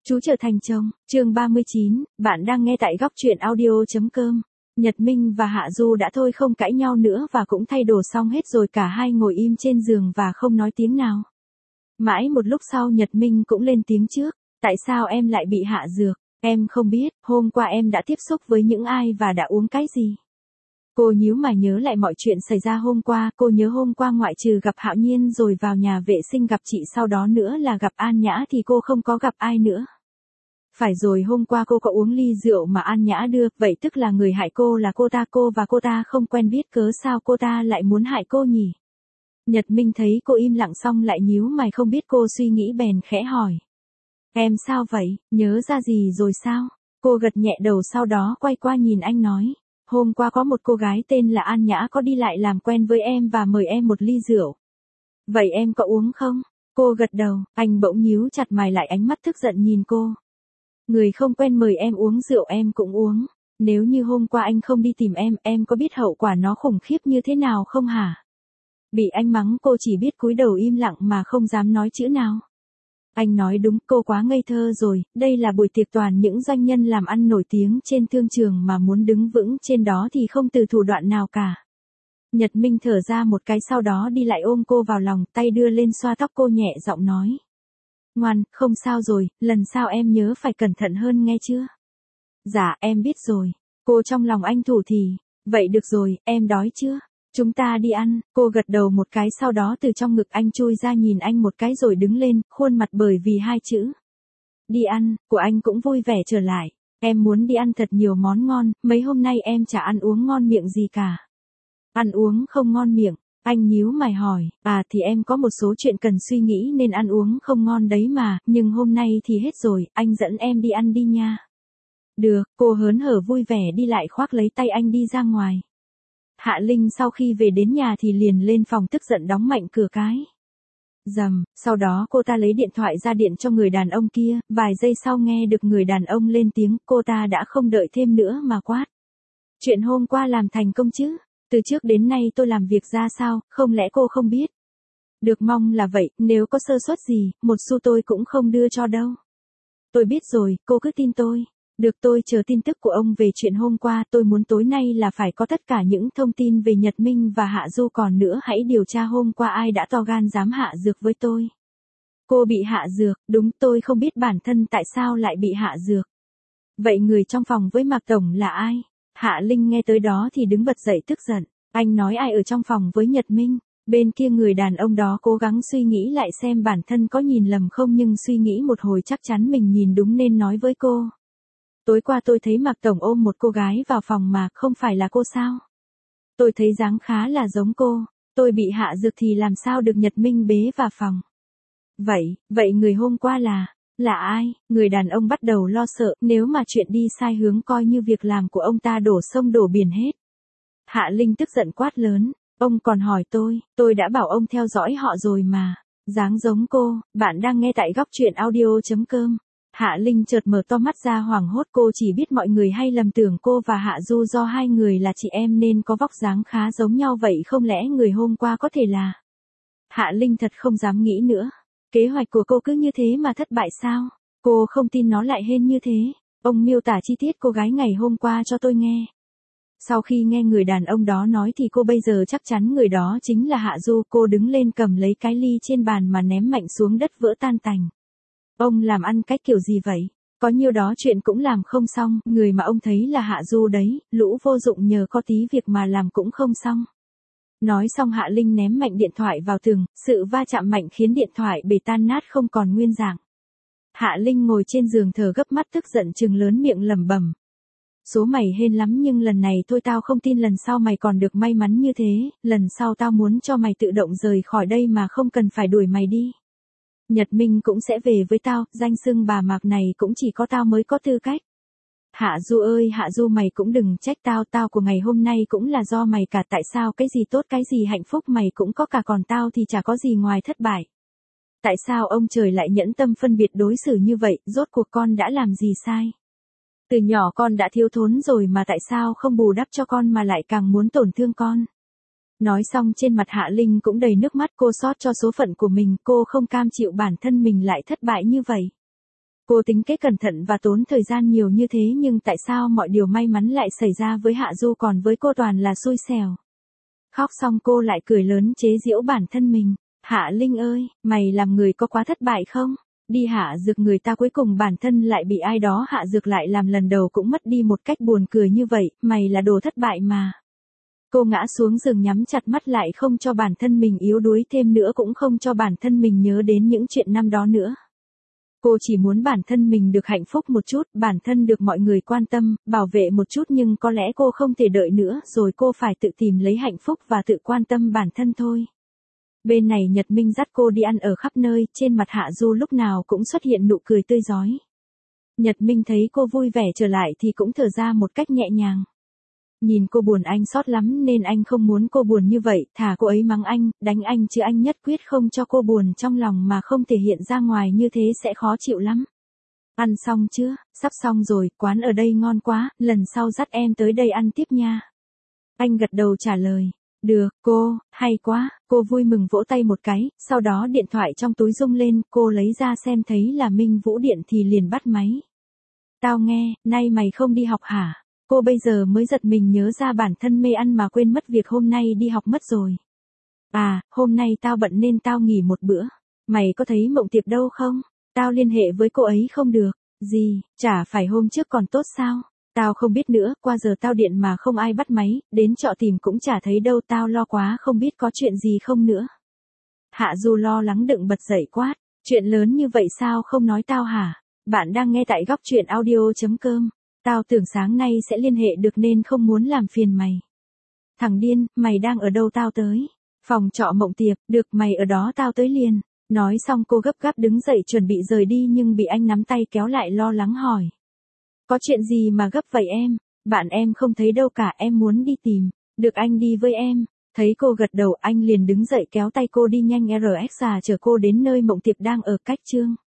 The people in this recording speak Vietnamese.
Chú trở thành chồng, chương 39, bạn đang nghe tại góc truyện audio.com. Nhật Minh và Hạ Du đã thôi không cãi nhau nữa và cũng thay đồ xong hết rồi, cả hai ngồi im trên giường và không nói tiếng nào. Mãi một lúc sau Nhật Minh cũng lên tiếng trước, tại sao em lại bị hạ dược? Em không biết, hôm qua em đã tiếp xúc với những ai và đã uống cái gì? Cô nhíu mày nhớ lại mọi chuyện xảy ra hôm qua, cô nhớ hôm qua ngoại trừ gặp Hạo Nhiên rồi vào nhà vệ sinh gặp chị, sau đó nữa là gặp An Nhã thì cô không có gặp ai nữa. Phải rồi, hôm qua cô có uống ly rượu mà An Nhã đưa, vậy tức là người hại cô là cô và cô ta không quen biết, cớ sao cô ta lại muốn hại cô nhỉ? Nhật Minh thấy cô im lặng xong lại nhíu mày, không biết cô suy nghĩ bèn khẽ hỏi. Em sao vậy, nhớ ra gì rồi sao? Cô gật nhẹ đầu sau đó quay qua nhìn anh nói. Hôm qua có một cô gái tên là An Nhã có đi lại làm quen với em và mời em một ly rượu. Vậy em có uống không? Cô gật đầu, anh bỗng nhíu chặt mày lại, ánh mắt tức giận nhìn cô. Người không quen mời em uống rượu em cũng uống. Nếu như hôm qua anh không đi tìm em có biết hậu quả nó khủng khiếp như thế nào không hả? Bị anh mắng cô chỉ biết cúi đầu im lặng mà không dám nói chữ nào. Anh nói đúng, cô quá ngây thơ rồi, đây là buổi tiệc toàn những doanh nhân làm ăn nổi tiếng trên thương trường mà muốn đứng vững trên đó thì không từ thủ đoạn nào cả. Nhật Minh thở ra một cái sau đó đi lại ôm cô vào lòng, tay đưa lên xoa tóc cô nhẹ giọng nói. Ngoan, không sao rồi, lần sau em nhớ phải cẩn thận hơn nghe chưa? Dạ, em biết rồi. Cô trong lòng anh thủ thì, vậy được rồi, em đói chưa? Chúng ta đi ăn, cô gật đầu một cái sau đó từ trong ngực anh chui ra nhìn anh một cái rồi đứng lên, khuôn mặt bởi vì hai chữ. Đi ăn, của anh cũng vui vẻ trở lại. Em muốn đi ăn thật nhiều món ngon, mấy hôm nay em chả ăn uống ngon miệng gì cả. Ăn uống không ngon miệng, anh nhíu mày hỏi, thì em có một số chuyện cần suy nghĩ nên ăn uống không ngon đấy mà, nhưng hôm nay thì hết rồi, anh dẫn em đi ăn đi nha. Được, cô hớn hở vui vẻ đi lại khoác lấy tay anh đi ra ngoài. Hạ Linh sau khi về đến nhà thì liền lên phòng tức giận đóng mạnh cửa cái. Rầm, sau đó cô ta lấy điện thoại ra điện cho người đàn ông kia, vài giây sau nghe được người đàn ông lên tiếng, cô ta đã không đợi thêm nữa mà quát. Chuyện hôm qua làm thành công chứ? Từ trước đến nay tôi làm việc ra sao, không lẽ cô không biết? Được, mong là vậy, nếu có sơ suất gì, một xu tôi cũng không đưa cho đâu. Tôi biết rồi, cô cứ tin tôi. Được, tôi chờ tin tức của ông về chuyện hôm qua, tôi muốn tối nay là phải có tất cả những thông tin về Nhật Minh và Hạ Du, còn nữa hãy điều tra hôm qua ai đã to gan dám hạ dược với tôi. Cô bị hạ dược, đúng, tôi không biết bản thân tại sao lại bị hạ dược. Vậy người trong phòng với Mạc Tổng là ai? Hạ Linh nghe tới đó thì đứng bật dậy tức giận, anh nói ai ở trong phòng với Nhật Minh? Bên kia người đàn ông đó cố gắng suy nghĩ lại xem bản thân có nhìn lầm không, nhưng suy nghĩ một hồi chắc chắn mình nhìn đúng nên nói với cô. Tối qua tôi thấy Mạc Tổng ôm một cô gái vào phòng mà, không phải là cô sao? Tôi thấy dáng khá là giống cô, tôi bị hạ dược thì làm sao được Nhật Minh bế vào phòng. Vậy người hôm qua là ai? Người đàn ông bắt đầu lo sợ, nếu mà chuyện đi sai hướng coi như việc làm của ông ta đổ sông đổ biển hết. Hạ Linh tức giận quát lớn, ông còn hỏi tôi đã bảo ông theo dõi họ rồi mà. Dáng giống cô, bạn đang nghe tại góc truyện audio.com. Hạ Linh chợt mở to mắt ra hoảng hốt, cô chỉ biết mọi người hay lầm tưởng cô và Hạ Du do hai người là chị em nên có vóc dáng khá giống nhau, vậy không lẽ người hôm qua có thể là... Hạ Linh thật không dám nghĩ nữa. Kế hoạch của cô cứ như thế mà thất bại sao? Cô không tin nó lại hên như thế. Ông miêu tả chi tiết cô gái ngày hôm qua cho tôi nghe. Sau khi nghe người đàn ông đó nói thì cô bây giờ chắc chắn người đó chính là Hạ Du. Cô đứng lên cầm lấy cái ly trên bàn mà ném mạnh xuống đất vỡ tan tành. Ông làm ăn cách kiểu gì vậy? Có nhiêu đó chuyện cũng làm không xong, người mà ông thấy là Hạ Du đấy, lũ vô dụng nhờ có tí việc mà làm cũng không xong. Nói xong Hạ Linh ném mạnh điện thoại vào tường, sự va chạm mạnh khiến điện thoại bể tan nát không còn nguyên dạng. Hạ Linh ngồi trên giường thở gấp, mắt tức giận trừng lớn miệng lẩm bẩm. Số mày hên lắm nhưng lần này thôi tao không tin lần sau mày còn được may mắn như thế, lần sau tao muốn cho mày tự động rời khỏi đây mà không cần phải đuổi mày đi. Nhật Minh cũng sẽ về với tao, danh xưng bà Mạc này cũng chỉ có tao mới có tư cách. Hạ Du ơi Hạ Du, mày cũng đừng trách tao của ngày hôm nay cũng là do mày cả, tại sao cái gì tốt cái gì hạnh phúc mày cũng có cả còn tao thì chả có gì ngoài thất bại. Tại sao ông trời lại nhẫn tâm phân biệt đối xử như vậy, rốt cuộc con đã làm gì sai? Từ nhỏ con đã thiếu thốn rồi mà tại sao không bù đắp cho con mà lại càng muốn tổn thương con? Nói xong trên mặt Hạ Linh cũng đầy nước mắt, cô xót cho số phận của mình, cô không cam chịu bản thân mình lại thất bại như vậy. Cô tính kế cẩn thận và tốn thời gian nhiều như thế nhưng tại sao mọi điều may mắn lại xảy ra với Hạ Du còn với cô toàn là xui xẻo. Khóc xong cô lại cười lớn chế giễu bản thân mình. Hạ Linh ơi, mày làm người có quá thất bại không? Đi hạ dược người ta cuối cùng bản thân lại bị ai đó hạ dược lại làm lần đầu cũng mất đi một cách buồn cười như vậy, mày là đồ thất bại mà. Cô ngã xuống giường nhắm chặt mắt lại không cho bản thân mình yếu đuối thêm nữa cũng không cho bản thân mình nhớ đến những chuyện năm đó nữa. Cô chỉ muốn bản thân mình được hạnh phúc một chút, bản thân được mọi người quan tâm, bảo vệ một chút nhưng có lẽ cô không thể đợi nữa rồi cô phải tự tìm lấy hạnh phúc và tự quan tâm bản thân thôi. Bên này Nhật Minh dắt cô đi ăn ở khắp nơi, trên mặt Hạ Du lúc nào cũng xuất hiện nụ cười tươi rói. Nhật Minh thấy cô vui vẻ trở lại thì cũng thở ra một cách nhẹ nhàng. Nhìn cô buồn anh xót lắm nên anh không muốn cô buồn như vậy, thà cô ấy mắng anh, đánh anh chứ anh nhất quyết không cho cô buồn trong lòng mà không thể hiện ra ngoài như thế sẽ khó chịu lắm. Ăn xong chưa? Sắp xong rồi, quán ở đây ngon quá, lần sau dắt em tới đây ăn tiếp nha. Anh gật đầu trả lời. Được, cô, hay quá, cô vui mừng vỗ tay một cái, sau đó điện thoại trong túi rung lên, cô lấy ra xem thấy là Minh Vũ điện thì liền bắt máy. Tao nghe, nay mày không đi học hả? Cô bây giờ mới giật mình nhớ ra bản thân mê ăn mà quên mất việc hôm nay đi học mất rồi. À, hôm nay tao bận nên tao nghỉ một bữa. Mày có thấy Mộng Tiệp đâu không? Tao liên hệ với cô ấy không được. Gì, chả phải hôm trước còn tốt sao? Tao không biết nữa, qua giờ tao điện mà không ai bắt máy, đến trọ tìm cũng chả thấy đâu, tao lo quá không biết có chuyện gì không nữa. Hạ Du lo lắng đựng bật dậy quát, chuyện lớn như vậy sao không nói tao hả? Bạn đang nghe tại góc truyện audio.com. Tao tưởng sáng nay sẽ liên hệ được nên không muốn làm phiền mày. Thằng điên, mày đang ở đâu tao tới? Phòng trọ Mộng Tiệp, được mày ở đó tao tới liền. Nói xong cô gấp gáp đứng dậy chuẩn bị rời đi nhưng bị anh nắm tay kéo lại lo lắng hỏi. Có chuyện gì mà gấp vậy em? Bạn em không thấy đâu cả, em muốn đi tìm. Được anh đi với em. Thấy cô gật đầu anh liền đứng dậy kéo tay cô đi nhanh RX chở cô đến nơi Mộng Tiệp đang ở cách chương.